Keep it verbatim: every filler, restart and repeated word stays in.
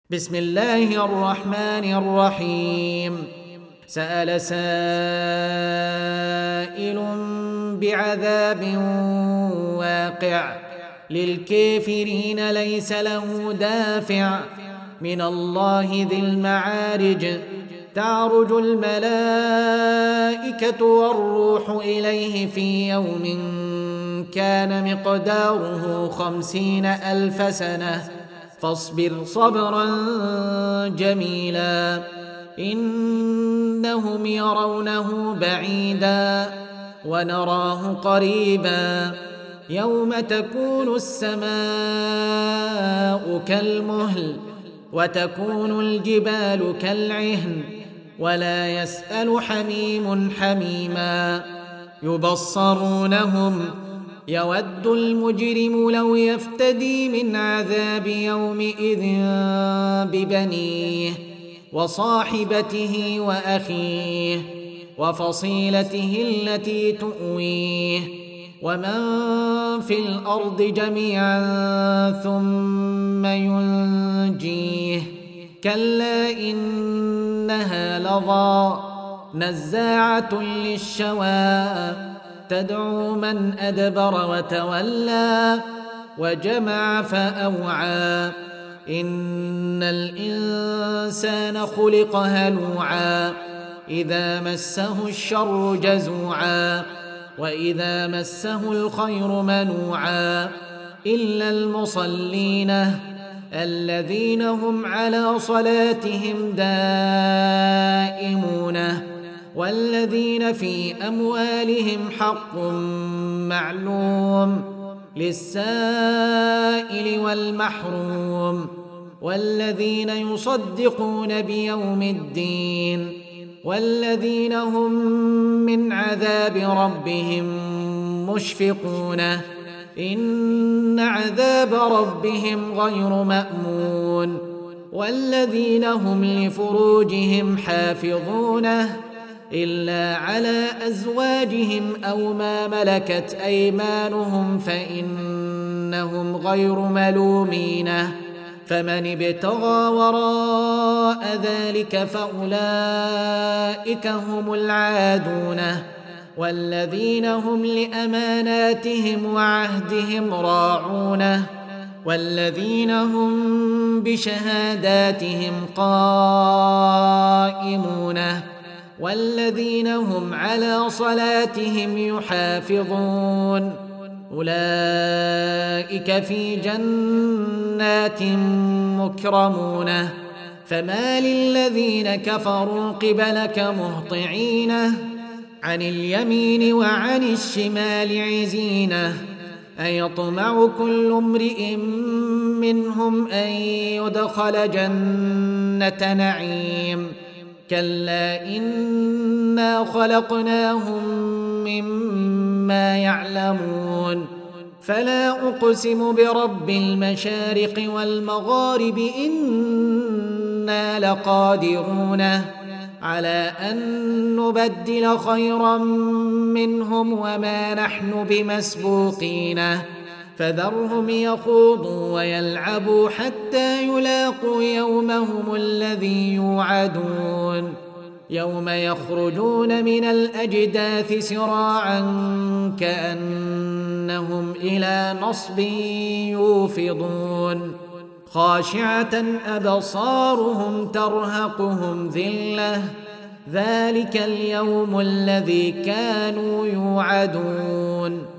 بسم الله الرحمن الرحيم. سأل سائل بعذاب واقع للكافرين ليس له دافع من الله ذي المعارج. تعرج الملائكة والروح إليه في يوم كان مقداره خمسين ألف سنة فاصبر صبرا جميلا إنهم يرونه بعيدا ونراه قريبا يوم تكون السماء كالمهل وتكون الجبال كالعهن ولا يسأل حميم حميما يبصرونهم يود المجرم لو يفتدي من عذاب يومئذ ببنيه وصاحبته وأخيه وفصيلته التي تؤويه ومن في الأرض جميعا ثم ينجيه كلا إنها لظى نزاعة للشوى تدعو من أدبر وتولى وجمع فأوعى إن الإنسان خلق هلوعا إذا مسه الشر جزوعا وإذا مسه الخير منوعا إلا المصلين الذين هم على صلاتهم دائمون والذين في أموالهم حق معلوم للسائل والمحروم والذين يصدقون بيوم الدين والذين هم من عذاب ربهم مشفقون إن عذاب ربهم غير مأمون والذين هم لفروجهم حافظون إلا على أزواجهم أو ما ملكت أيمانهم فإنهم غير ملومين فمن ابتغى وراء ذلك فأولئك هم العادون والذين هم لأماناتهم وعهدهم راعون والذين هم بشهاداتهم قائمون والذين هم على صلاتهم يحافظون أولئك في جنات مكرمون فما للذين كفروا قبلك مهطعين عن اليمين وعن الشمال عزين أيطمع كل امرئ منهم أن يدخل جنة نعيم كلا إنا خلقناهم مما يعلمون فلا أقسم برب المشارق والمغارب إنا لقادرون على أن نبدل خيرا منهم وما نحن بمسبوقين فذرهم يخوضوا ويلعبوا حتى يلاقوا يومهم الذي يوعدون يوم يخرجون من الأجداث سراعا كأنهم إلى نصب يوفضون خاشعة أبصارهم ترهقهم ذلة ذلك اليوم الذي كانوا يوعدون